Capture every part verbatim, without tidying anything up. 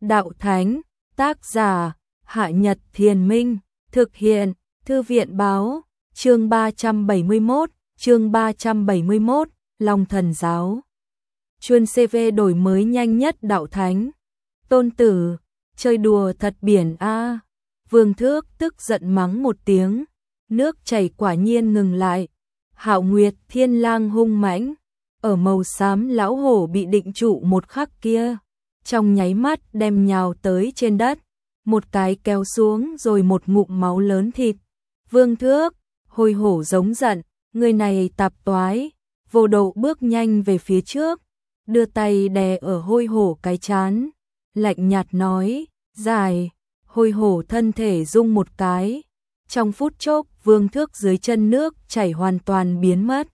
đạo thánh, tác giả, Hạ Nhật Thiền Minh, thực hiện, Thư viện báo, chương ba trăm bảy mươi mốt, chương ba trăm bảy mươi mốt, Long Thần Giáo. Chuyên xê vê đổi mới nhanh nhất đạo thánh. Tôn Tử, chơi đùa thật biển a. Vương Thước tức giận mắng một tiếng, nước chảy quả nhiên ngừng lại. Hạo Nguyệt Thiên Lang hung mãnh, ở màu xám lão hổ bị định trụ một khắc kia, trong nháy mắt đem nhào tới trên đất, một cái kéo xuống rồi một ngụm máu lớn thịt. Vương Thước, hôi hổ giống giận, người này tạp toái. Vô Độ bước nhanh về phía trước, đưa tay đè ở hôi hổ cái trán, lạnh nhạt nói, dài. Hôi hổ thân thể rung một cái, trong phút chốc Vương Thước dưới chân nước chảy hoàn toàn biến mất.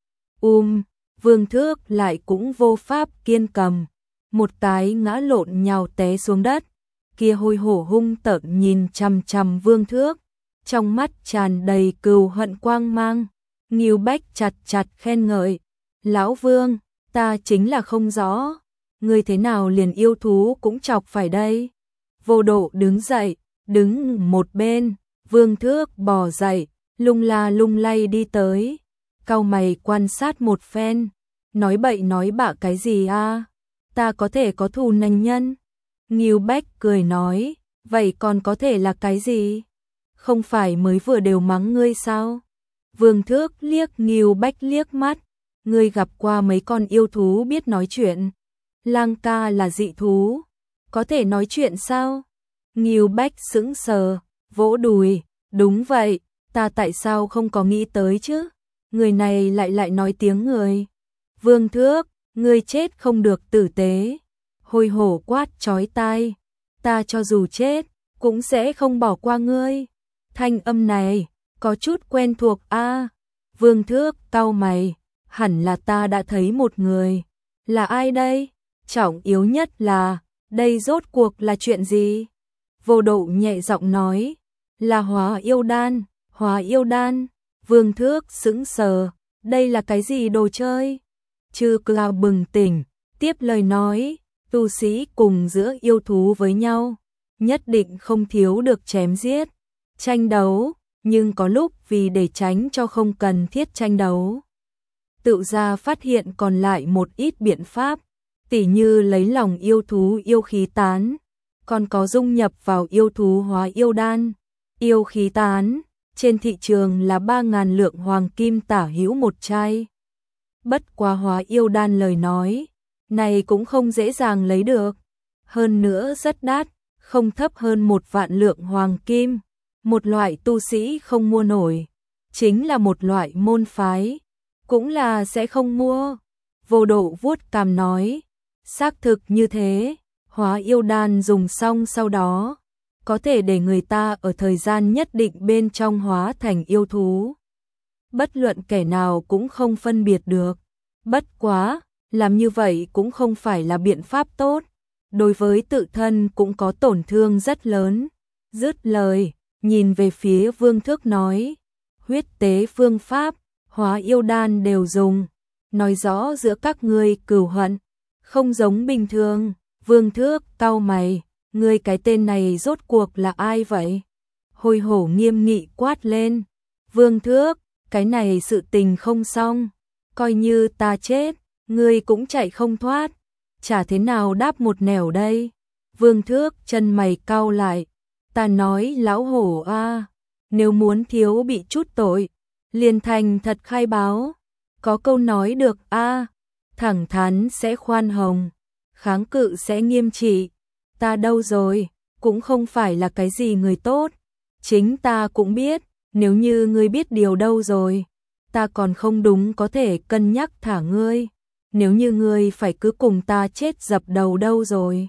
Um, Vương Thước lại cũng vô pháp kiên cầm, một cái ngã lộn nhào té xuống đất. Kia hôi hổ hung tợn nhìn chằm chằm Vương Thước, trong mắt tràn đầy cừu hận quang mang. Ngưu Bách chặt chặt khen ngợi, lão Vương, ta chính là không rõ, ngươi thế nào liền yêu thú cũng chọc phải đây. Vô Độ đứng dậy, đứng một bên, Vương Thước bò dậy, lung la lung lay đi tới, cau mày quan sát một phen, nói bậy nói bạ cái gì a? Ta có thể có thù nành nhân. Ngưu Bách cười nói, vậy còn có thể là cái gì? Không phải mới vừa đều mắng ngươi sao? Vương Thước liếc Ngưu Bách liếc mắt, ngươi gặp qua mấy con yêu thú biết nói chuyện? Lang ca là dị thú, có thể nói chuyện sao? Ngưu Bách sững sờ, vỗ đùi, đúng vậy, ta tại sao không có nghĩ tới chứ? Người này lại lại nói tiếng người. Vương Thước, ngươi chết không được tử tế. Hôi hổ quát chói tai, ta cho dù chết, cũng sẽ không bỏ qua ngươi. Thanh âm này, có chút quen thuộc a. À, Vương Thước cau mày, hẳn là ta đã thấy một người. Là ai đây? Trọng yếu nhất là, đây rốt cuộc là chuyện gì? Vô Độ nhẹ giọng nói, là Hóa Yêu Đan. Hóa Yêu Đan. Vương Thước sững sờ, đây là cái gì đồ chơi? Chư Cloud bừng tỉnh, tiếp lời nói, tu sĩ cùng giữa yêu thú với nhau, nhất định không thiếu được chém giết, tranh đấu, nhưng có lúc vì để tránh cho không cần thiết tranh đấu, tự ra phát hiện còn lại một ít biện pháp, tỉ như lấy lòng yêu thú yêu khí tán, còn có dung nhập vào yêu thú hóa yêu đan. Yêu khí tán, trên thị trường là ba ngàn lượng hoàng kim tả hữu một chai. Bất quá hóa yêu đan lời nói, này cũng không dễ dàng lấy được. Hơn nữa rất đắt, không thấp hơn một vạn lượng hoàng kim. Một loại tu sĩ không mua nổi, chính là một loại môn phái, cũng là sẽ không mua. Vô Độ vuốt cằm nói, xác thực như thế, hóa yêu đan dùng xong sau đó, có thể để người ta ở thời gian nhất định bên trong hóa thành yêu thú. Bất luận kẻ nào cũng không phân biệt được. Bất quá, làm như vậy cũng không phải là biện pháp tốt. Đối với tự thân cũng có tổn thương rất lớn. Dứt lời, nhìn về phía Vương Thước nói, huyết tế phương pháp, hóa yêu đan đều dùng. Nói rõ giữa các ngươi cừu hận, không giống bình thường. Vương Thước cau mày, ngươi cái tên này rốt cuộc là ai vậy? Hôi hổ nghiêm nghị quát lên, Vương Thước, cái này sự tình không xong, coi như ta chết, ngươi cũng chạy không thoát, chả thế nào đáp một nẻo đây. Vương Thước chân mày cau lại, ta nói lão hổ a, nếu muốn thiếu bị chút tội, liền thành thật khai báo, có câu nói được a, thẳng thắn sẽ khoan hồng, kháng cự sẽ nghiêm trị. Ta đâu rồi, cũng không phải là cái gì người tốt, chính ta cũng biết, nếu như ngươi biết điều đâu rồi, ta còn không đúng có thể cân nhắc thả ngươi, nếu như ngươi phải cứ cùng ta chết dập đầu đâu rồi.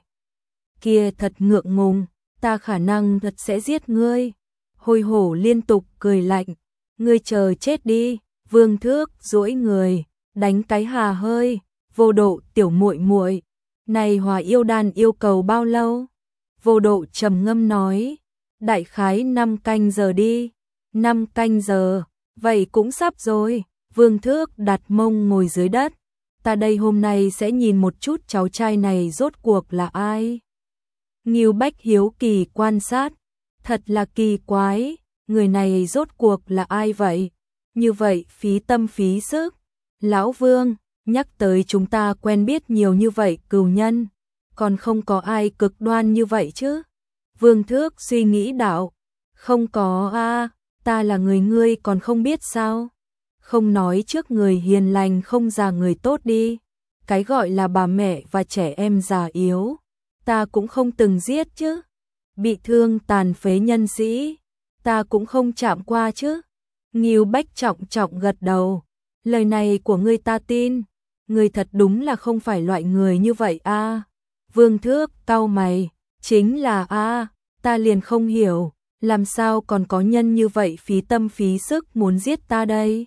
Kia thật ngượng ngùng, ta khả năng thật sẽ giết ngươi. Hôi hổ liên tục cười lạnh, ngươi chờ chết đi. Vương Thước duỗi người, đánh cái hà hơi, Vô Độ tiểu muội muội, này hóa yêu đan yêu cầu bao lâu? Vô Độ trầm ngâm nói, đại khái năm canh giờ đi. Năm canh giờ, vậy cũng sắp rồi. Vương Thước đặt mông ngồi dưới đất, ta đây hôm nay sẽ nhìn một chút cháu trai này rốt cuộc là ai. Ngưu Bách hiếu kỳ quan sát, thật là kỳ quái, người này rốt cuộc là ai vậy? Như vậy phí tâm phí sức. Lão Vương, nhắc tới chúng ta quen biết nhiều như vậy cừu nhân, còn không có ai cực đoan như vậy chứ? Vương Thước suy nghĩ đạo, không có a, ta là người ngươi còn không biết sao? Không nói trước người hiền lành không già người tốt đi, cái gọi là bà mẹ và trẻ em già yếu, ta cũng không từng giết chứ. Bị thương tàn phế nhân sĩ, ta cũng không chạm qua chứ. Ngưu Bách trọng trọng gật đầu, lời này của ngươi ta tin, ngươi thật đúng là không phải loại người như vậy a. Vương Thước cau mày, chính là a, ta liền không hiểu, làm sao còn có nhân như vậy phí tâm phí sức muốn giết ta đây?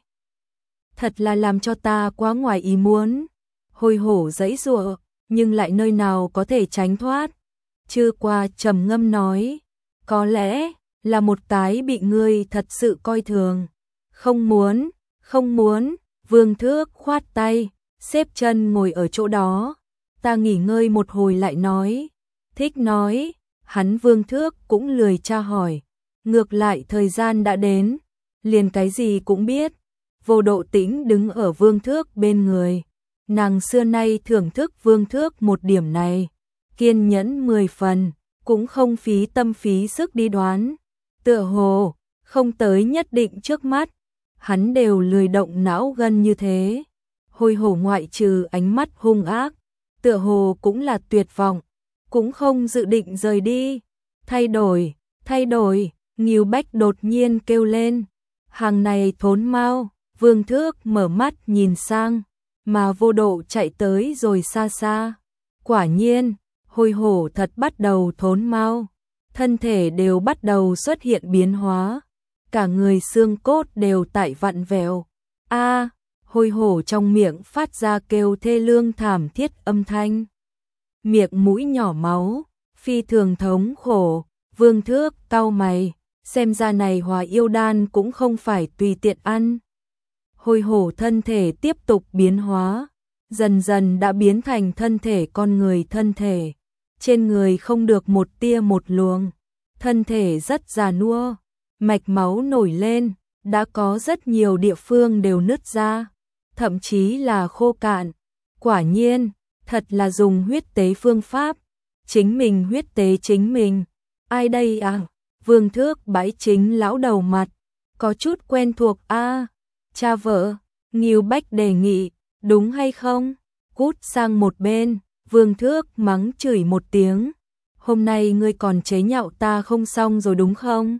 Thật là làm cho ta quá ngoài ý muốn. Hôi hổ giãy giụa, nhưng lại nơi nào có thể tránh thoát. Chư Qua trầm ngâm nói, có lẽ là một cái bị ngươi thật sự coi thường. Không muốn, không muốn. Vương Thước khoát tay, xếp chân ngồi ở chỗ đó. Ta nghỉ ngơi một hồi lại nói. Thích nói, hắn Vương Thước cũng lười tra hỏi. Ngược lại thời gian đã đến, liền cái gì cũng biết. Vô Độ Tĩnh đứng ở Vương Thước bên người. Nàng xưa nay thưởng thức Vương Thước một điểm này. Kiên nhẫn mười phần, cũng không phí tâm phí sức đi đoán. Tựa hồ, không tới nhất định trước mắt, hắn đều lười động não gân như thế. Hôi hổ ngoại trừ ánh mắt hung ác, tựa hồ cũng là tuyệt vọng, cũng không dự định rời đi. Thay đổi, thay đổi, Ngưu Bách đột nhiên kêu lên. Hàng này thốn mau. Vương Thước mở mắt nhìn sang, mà Vô Độ chạy tới rồi xa xa. Quả nhiên, hôi hổ thật bắt đầu thốn mau, thân thể đều bắt đầu xuất hiện biến hóa, cả người xương cốt đều tại vặn vẹo. A, hôi hổ trong miệng phát ra kêu thê lương thảm thiết âm thanh. Miệng mũi nhỏ máu, phi thường thống khổ. Vương Thước cau mày, xem ra này Hóa Yêu Đan cũng không phải tùy tiện ăn. Hôi hổ thân thể tiếp tục biến hóa, dần dần đã biến thành thân thể con người thân thể. Trên người không được một tia một luồng, thân thể rất già nua, mạch máu nổi lên, đã có rất nhiều địa phương đều nứt ra, thậm chí là khô cạn. Quả nhiên, thật là dùng huyết tế phương pháp, chính mình huyết tế chính mình. Ai đây à? Vương Thước bãi chính lão đầu mặt, có chút quen thuộc a. À, cha vợ. Ngưu Bách đề nghị, đúng hay không? Cút sang một bên. Vương Thước mắng chửi một tiếng, hôm nay ngươi còn chế nhạo ta không xong rồi đúng không?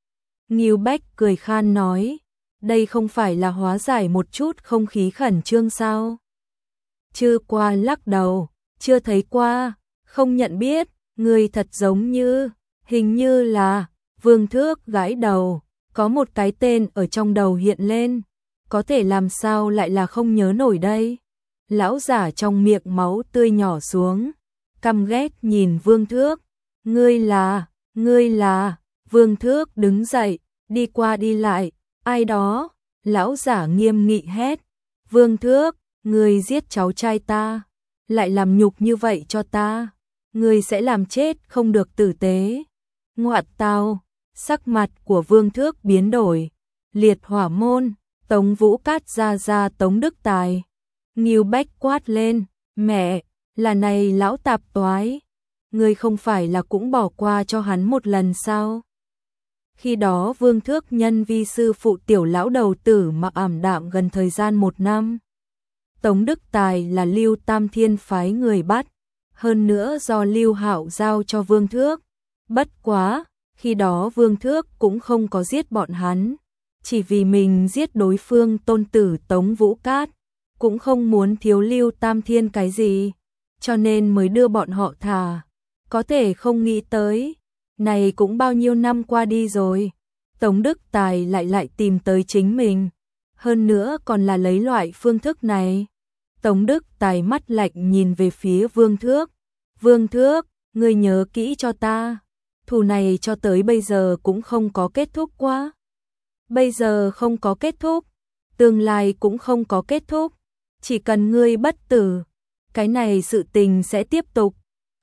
Ngưu Bách cười khan nói, đây không phải là hóa giải một chút không khí khẩn trương sao? Chư Qua lắc đầu, chưa thấy qua, không nhận biết, ngươi thật giống như, hình như là. Vương Thước gãi đầu, có một cái tên ở trong đầu hiện lên, có thể làm sao lại là không nhớ nổi đây? Lão giả trong miệng máu tươi nhỏ xuống, căm ghét nhìn Vương Thước. Ngươi là, ngươi là. Vương Thước đứng dậy, đi qua đi lại, ai đó? Lão giả nghiêm nghị hét. Vương Thước, ngươi giết cháu trai ta, lại làm nhục như vậy cho ta, ngươi sẽ làm chết không được tử tế. Ngoạn tào, sắc mặt của Vương Thước biến đổi. Liệt Hỏa Môn, Tống Vũ Cát ra ra Tống Đức Tài. Ngưu Bách quát lên, mẹ, là này lão tạp toái, ngươi không phải là cũng bỏ qua cho hắn một lần sao? Khi đó Vương Thước nhân vi sư phụ tiểu lão đầu tử mà ảm đạm gần thời gian một năm. Tống Đức Tài là Lưu Tam Thiên phái người bắt, hơn nữa do Lưu Hạo giao cho Vương Thước. Bất quá, khi đó Vương Thước cũng không có giết bọn hắn, chỉ vì mình giết đối phương tôn tử Tống Vũ Cát, cũng không muốn thiếu Lưu Tam Thiên cái gì, cho nên mới đưa bọn họ thả. Có thể không nghĩ tới, này cũng bao nhiêu năm qua đi rồi, Tống Đức Tài lại lại tìm tới chính mình, hơn nữa còn là lấy loại phương thức này. Tống Đức Tài mắt lạnh nhìn về phía Vương Thước. Vương Thước, ngươi nhớ kỹ cho ta, thù này cho tới bây giờ cũng không có kết thúc quá. Bây giờ không có kết thúc, tương lai cũng không có kết thúc, chỉ cần ngươi bất tử, cái này sự tình sẽ tiếp tục.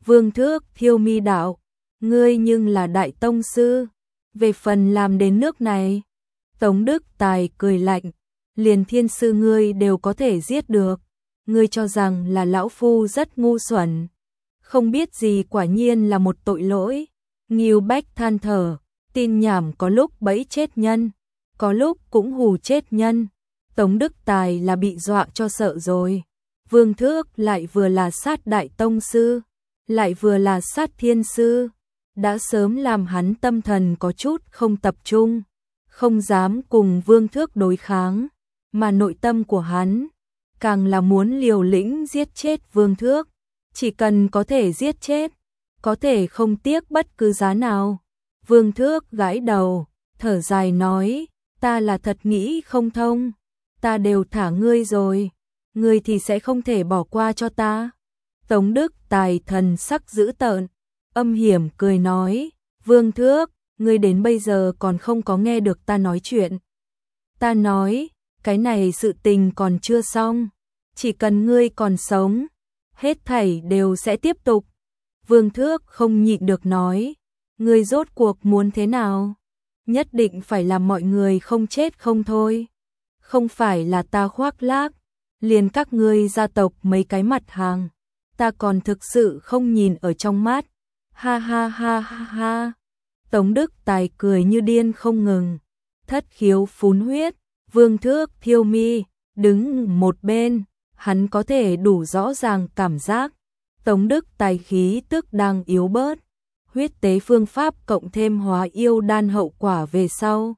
Vương Thước thiêu mi đạo, ngươi nhưng là đại tông sư, về phần làm đến nước này. Tống Đức Tài cười lạnh, liền thiên sư ngươi đều có thể giết được, ngươi cho rằng là lão phu rất ngu xuẩn, không biết gì quả nhiên là một tội lỗi. Ngưu Bách than thở, tin nhảm có lúc bẫy chết nhân, có lúc cũng hù chết nhân. Tống Đức Tài là bị dọa cho sợ rồi. Vương Thước lại vừa là sát đại tông sư, lại vừa là sát thiên sư, đã sớm làm hắn tâm thần có chút không tập trung, không dám cùng Vương Thước đối kháng, mà nội tâm của hắn càng là muốn liều lĩnh giết chết Vương Thước, chỉ cần có thể giết chết, có thể không tiếc bất cứ giá nào. Vương Thước gãi đầu, thở dài nói, ta là thật nghĩ không thông, ta đều thả ngươi rồi, ngươi thì sẽ không thể bỏ qua cho ta. Tống Đức Tài thần sắc dữ tợn, âm hiểm cười nói, Vương Thước, ngươi đến bây giờ còn không có nghe được ta nói chuyện. Ta nói, cái này sự tình còn chưa xong, chỉ cần ngươi còn sống, hết thảy đều sẽ tiếp tục. Vương Thước không nhịn được nói, ngươi rốt cuộc muốn thế nào? Nhất định phải làm mọi người không chết không thôi. Không phải là ta khoác lác, liền các ngươi gia tộc mấy cái mặt hàng, ta còn thực sự không nhìn ở trong mắt. Ha ha ha ha ha. Tống Đức Tài cười như điên không ngừng, thất khiếu phun huyết. Vương Thước thiêu mi, đứng một bên, hắn có thể đủ rõ ràng cảm giác Tống Đức Tài khí tức đang yếu bớt, huyết tế phương pháp cộng thêm hóa yêu đan hậu quả về sau,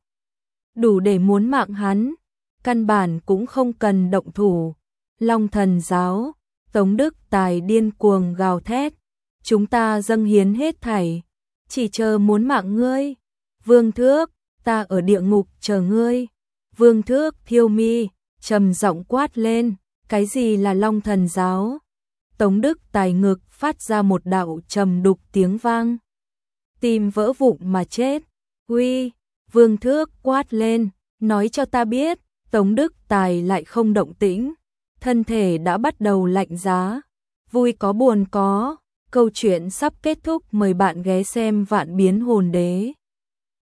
đủ để muốn mạng hắn, căn bản cũng không cần động thủ. Long Thần giáo, Tống Đức Tài điên cuồng gào thét, chúng ta dâng hiến hết thảy, chỉ chờ muốn mạng ngươi. Vương Thước, ta ở địa ngục chờ ngươi. Vương Thước thiêu mi, trầm giọng quát lên, cái gì là Long Thần giáo? Tống Đức Tài ngực phát ra một đạo trầm đục tiếng vang, tim vỡ vụn mà chết. Uy, Vương Thước quát lên, nói cho ta biết. Tống Đức Tài lại không động tĩnh, thân thể đã bắt đầu lạnh giá. Vui có buồn có, câu chuyện sắp kết thúc, mời bạn ghé xem Vạn Biến Hồn Đế.